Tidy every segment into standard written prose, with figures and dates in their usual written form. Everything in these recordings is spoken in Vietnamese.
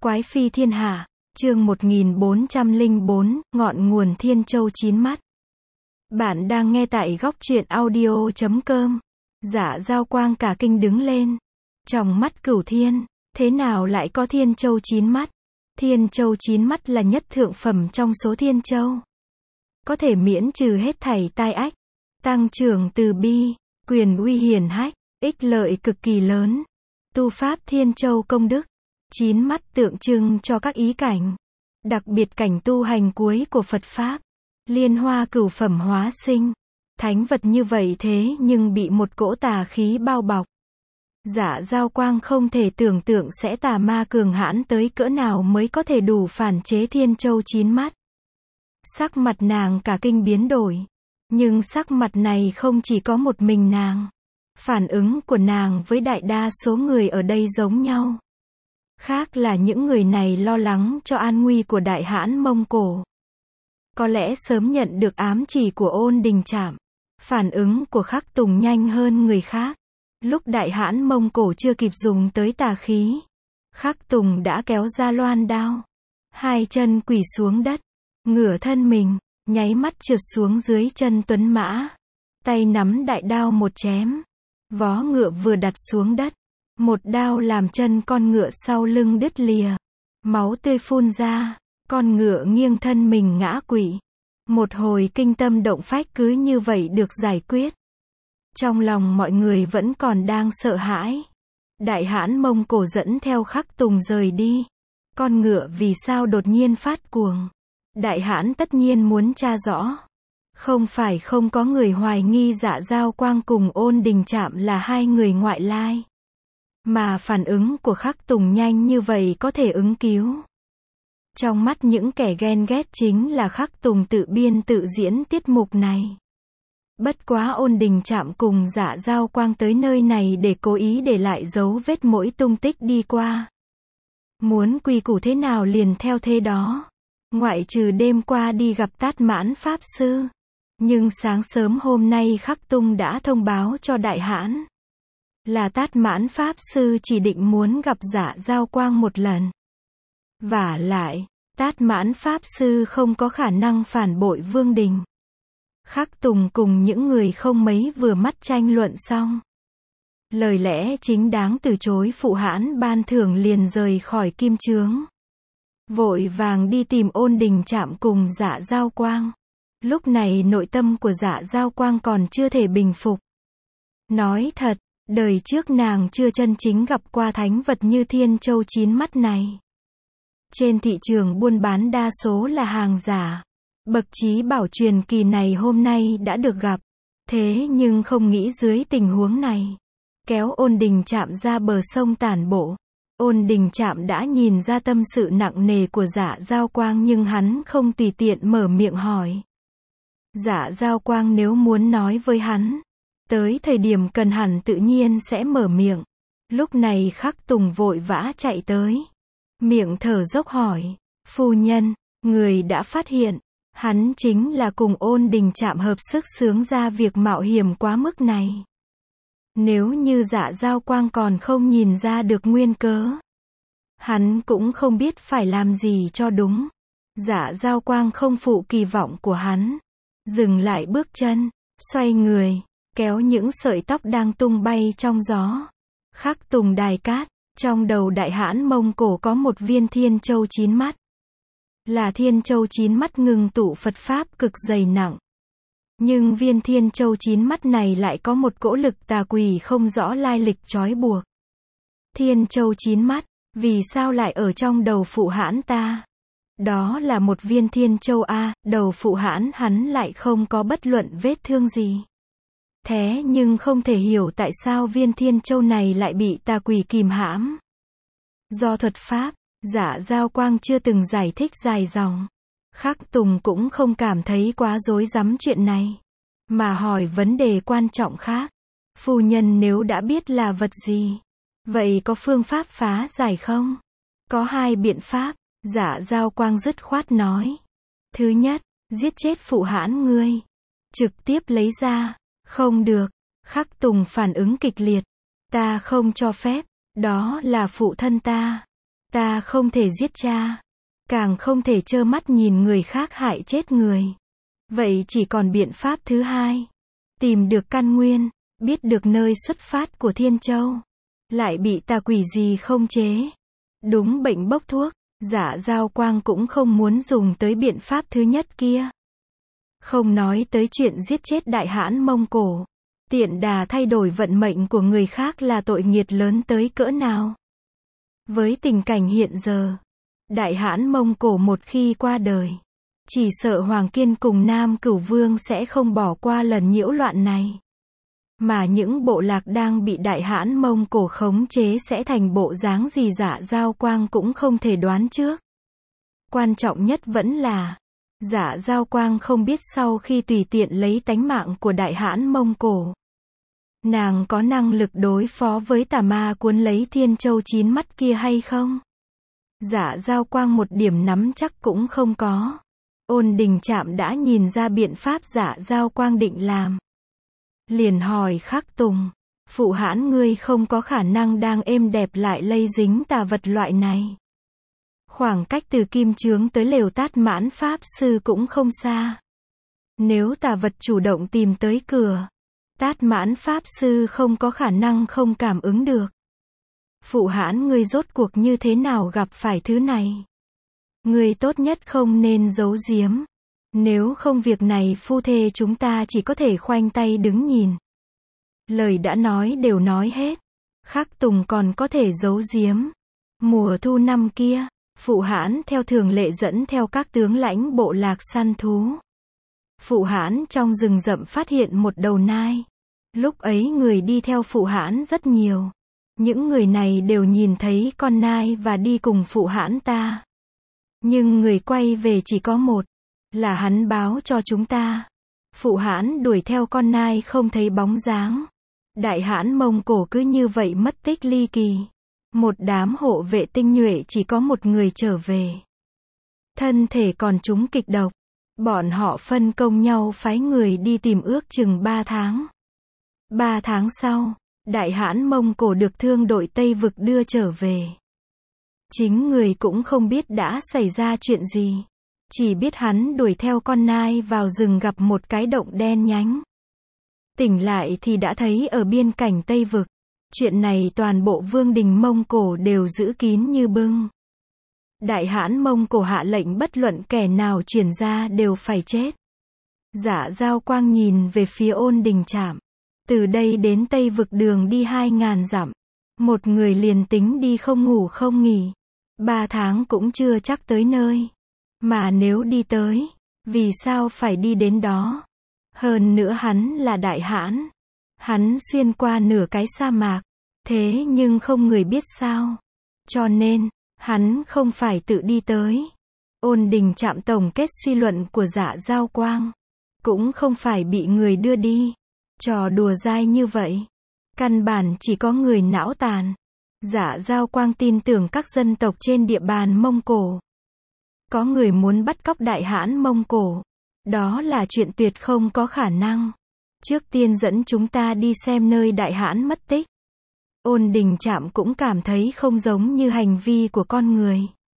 Quái phi thiên hạ, chương 1404, ngọn nguồn Thiên Châu chín mắt. Bạn đang nghe tại góc truyện audio.com. Dạ Dao Quang cả kinh đứng lên. Trong mắt Cửu Thiên, thế nào lại có Thiên Châu chín mắt? Thiên Châu chín mắt là nhất thượng phẩm trong số Thiên Châu. Có thể miễn trừ hết thảy tai ách, tăng trưởng từ bi, quyền uy hiển hách, ích lợi cực kỳ lớn. Tu pháp Thiên Châu công đức. Chín mắt tượng trưng cho các ý cảnh, đặc biệt cảnh tu hành cuối của Phật Pháp. Liên hoa cửu phẩm hóa sinh. Thánh vật như vậy thế nhưng bị một cỗ tà khí bao bọc. Dạ Dao Quang không thể tưởng tượng sẽ tà ma cường hãn tới cỡ nào mới có thể đủ phản chế Thiên Châu chín mắt. Sắc mặt nàng cả kinh biến đổi. Nhưng sắc mặt này không chỉ có một mình nàng. Phản ứng của nàng với đại đa số người ở đây giống nhau. Khác là những người này lo lắng cho an nguy của Đại Hãn Mông Cổ. Có lẽ sớm nhận được ám chỉ của Ôn Đình Trạm. Phản ứng của Khắc Tùng nhanh hơn người khác. Lúc Đại Hãn Mông Cổ chưa kịp dùng tới tà khí, Khắc Tùng đã kéo ra loan đao. Hai chân quỳ xuống đất, ngửa thân mình, nháy mắt trượt xuống dưới chân tuấn mã. Tay nắm đại đao một chém. Vó ngựa vừa đặt xuống đất, một đao làm chân con ngựa sau lưng đứt lìa. Máu tươi phun ra, con ngựa nghiêng thân mình ngã quỵ. Một hồi kinh tâm động phách cứ như vậy được giải quyết. Trong lòng mọi người vẫn còn đang sợ hãi. Đại Hãn Mông Cổ dẫn theo Khắc Tùng rời đi. Con ngựa vì sao đột nhiên phát cuồng? Đại Hãn tất nhiên muốn tra rõ. Không phải không có người hoài nghi Dạ Dao Quang cùng Ôn Đình Trạm là hai người ngoại lai. Mà phản ứng của Khắc Tùng nhanh như vậy có thể ứng cứu. Trong mắt những kẻ ghen ghét chính là Khắc Tùng tự biên tự diễn tiết mục này. Bất quá Ôn Đình Trạm cùng Dạ Dao Quang tới nơi này để cố ý để lại dấu vết mỗi tung tích đi qua. Muốn quy củ thế nào liền theo thế đó. Ngoại trừ đêm qua đi gặp Tát Mãn Pháp Sư. Nhưng sáng sớm hôm nay Khắc Tùng đã thông báo cho Đại Hãn. Là Tát Mãn Pháp Sư chỉ định muốn gặp Dạ Dao Quang một lần. Vả lại, Tát Mãn Pháp Sư không có khả năng phản bội Vương Đình. Khắc Tùng cùng những người không mấy vừa mắt tranh luận xong. Lời lẽ chính đáng từ chối phụ hãn ban thưởng liền rời khỏi kim chướng. Vội vàng đi tìm Ôn Đình Trạm cùng Dạ Dao Quang. Lúc này nội tâm của Dạ Dao Quang còn chưa thể bình phục. Nói thật, đời trước nàng chưa chân chính gặp qua thánh vật như Thiên Châu chín mắt này. Trên thị trường buôn bán đa số là hàng giả. Bậc trí bảo truyền kỳ này hôm nay đã được gặp. Thế nhưng không nghĩ dưới tình huống này. Kéo Ôn Đình Trạm ra bờ sông tản bộ. Ôn Đình Trạm đã nhìn ra tâm sự nặng nề của Dạ Dao Quang nhưng hắn không tùy tiện mở miệng hỏi. Dạ Dao Quang nếu muốn nói với hắn, tới thời điểm cần hẳn tự nhiên sẽ mở miệng. Lúc này Khắc Tùng vội vã chạy tới. Miệng thở dốc hỏi, phu nhân, người đã phát hiện, hắn chính là cùng Ôn Đình Trạm hợp sức xướng ra việc mạo hiểm quá mức này. Nếu như Dạ Dao Quang còn không nhìn ra được nguyên cớ, hắn cũng không biết phải làm gì cho đúng. Dạ Dao Quang không phụ kỳ vọng của hắn. Dừng lại bước chân, xoay người, kéo những sợi tóc đang tung bay trong gió. Khắc Tùng đài cát, trong đầu Đại Hãn Mông Cổ có một viên Thiên Châu chín mắt. Là Thiên Châu chín mắt ngưng tụ Phật Pháp cực dày nặng. Nhưng viên Thiên Châu chín mắt này lại có một cỗ lực tà quỷ không rõ lai lịch trói buộc. Thiên Châu chín mắt, vì sao lại ở trong đầu phụ hãn ta? Đó là một viên Thiên Châu A, đầu phụ hãn hắn lại không có bất luận vết thương gì. Thế nhưng không thể hiểu tại sao viên Thiên Châu này lại bị tà quỷ kìm hãm. Do thuật pháp, Dạ Dao Quang chưa từng giải thích dài dòng. Khắc Tùng cũng không cảm thấy quá rối rắm chuyện này. Mà hỏi vấn đề quan trọng khác. Phu nhân nếu đã biết là vật gì, vậy có phương pháp phá giải không? Có hai biện pháp. Dạ Dao Quang dứt khoát nói. Thứ nhất, giết chết phụ hãn ngươi. Trực tiếp lấy ra. Không được. Khắc Tùng phản ứng kịch liệt. Ta không cho phép. Đó là phụ thân ta. Ta không thể giết cha. Càng không thể trơ mắt nhìn người khác hại chết người. Vậy chỉ còn biện pháp thứ hai. Tìm được căn nguyên, biết được nơi xuất phát của Thiên Châu. Lại bị tà quỷ gì không chế. Đúng bệnh bốc thuốc, Dạ Giao Quang cũng không muốn dùng tới biện pháp thứ nhất kia. Không nói tới chuyện giết chết Đại Hãn Mông Cổ. Tiện đà thay đổi vận mệnh của người khác là tội nghiệt lớn tới cỡ nào. Với tình cảnh hiện giờ, Đại Hãn Mông Cổ một khi qua đời, chỉ sợ Hoàng Kiên cùng Nam Cửu Vương sẽ không bỏ qua lần nhiễu loạn này. Mà những bộ lạc đang bị Đại Hãn Mông Cổ khống chế sẽ thành bộ dáng gì Dạ Giao Quang cũng không thể đoán trước. Quan trọng nhất vẫn là, Dạ Giao Quang không biết sau khi tùy tiện lấy tánh mạng của Đại Hãn Mông Cổ, nàng có năng lực đối phó với tà ma cuốn lấy Thiên Châu chín mắt kia hay không? Dạ Giao Quang một điểm nắm chắc cũng không có. Ôn Đình Trạm đã nhìn ra biện pháp Dạ Giao Quang định làm. Liền hỏi Khắc Tùng, phụ hãn ngươi không có khả năng đang êm đẹp lại lây dính tà vật loại này. Khoảng cách từ Kim Chướng tới lều Tát Mãn Pháp Sư cũng không xa. Nếu tà vật chủ động tìm tới cửa, Tát Mãn Pháp Sư không có khả năng không cảm ứng được. Phụ hãn ngươi rốt cuộc như thế nào gặp phải thứ này? Ngươi tốt nhất không nên giấu giếm. Nếu không việc này phu thê chúng ta chỉ có thể khoanh tay đứng nhìn. Lời đã nói đều nói hết. Khắc Tùng còn có thể giấu giếm. Mùa thu năm kia, phụ hãn theo thường lệ dẫn theo các tướng lãnh bộ lạc săn thú. Phụ hãn trong rừng rậm phát hiện một đầu nai. Lúc ấy người đi theo phụ hãn rất nhiều. Những người này đều nhìn thấy con nai và đi cùng phụ hãn ta. Nhưng người quay về chỉ có một. Là hắn báo cho chúng ta. Phụ hãn đuổi theo con nai không thấy bóng dáng. Đại Hãn Mông Cổ cứ như vậy mất tích ly kỳ. Một đám hộ vệ tinh nhuệ chỉ có một người trở về. Thân thể còn trúng kịch độc. Bọn họ phân công nhau phái người đi tìm ước chừng 3 tháng. 3 tháng sau, Đại Hãn Mông Cổ được thương đội Tây Vực đưa trở về. Chính người cũng không biết đã xảy ra chuyện gì. Chỉ biết hắn đuổi theo con nai vào rừng gặp một cái động đen nhánh. Tỉnh lại thì đã thấy ở biên cảnh Tây Vực. Chuyện này toàn bộ vương đình Mông Cổ đều giữ kín như bưng. Đại Hãn Mông Cổ hạ lệnh bất luận kẻ nào truyền ra đều phải chết. Dạ Giao Quang nhìn về phía Ôn Đình Trạm. Từ đây đến Tây Vực đường đi 2000 dặm. Một người liền tính đi không ngủ không nghỉ. 3 tháng cũng chưa chắc tới nơi. Mà nếu đi tới, vì sao phải đi đến đó? Hơn nữa hắn là Đại Hãn. Hắn xuyên qua nửa cái sa mạc. Thế nhưng không người biết sao. Cho nên, hắn không phải tự đi tới. Ôn Đình Trạm tổng kết suy luận của Dạ Giao Quang. Cũng không phải bị người đưa đi. Trò đùa dai như vậy. Căn bản chỉ có người não tàn. Dạ Giao Quang tin tưởng các dân tộc trên địa bàn Mông Cổ. Có người muốn bắt cóc Đại Hãn Mông Cổ. Đó là chuyện tuyệt không có khả năng. Trước tiên dẫn chúng ta đi xem nơi Đại Hãn mất tích. Ôn Đình Trạm cũng cảm thấy không giống như hành vi của con người.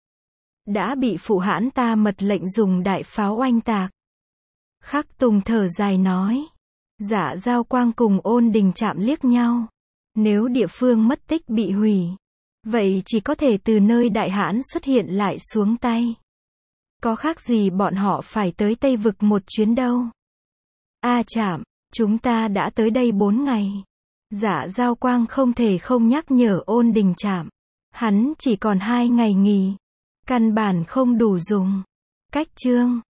Đã bị phụ hãn ta mật lệnh dùng đại pháo oanh tạc. Khắc Tùng thở dài nói. Dạ Giao Quang cùng Ôn Đình Trạm liếc nhau. Nếu địa phương mất tích bị hủy, vậy chỉ có thể từ nơi Đại Hãn xuất hiện lại xuống tay. Có khác gì bọn họ phải tới Tây Vực một chuyến đâu. Trạm, chúng ta đã tới đây 4 ngày. Dạ Giao Quang không thể không nhắc nhở Ôn Đình Trạm. Hắn chỉ còn 2 ngày nghỉ. Căn bản không đủ dùng. Cách chương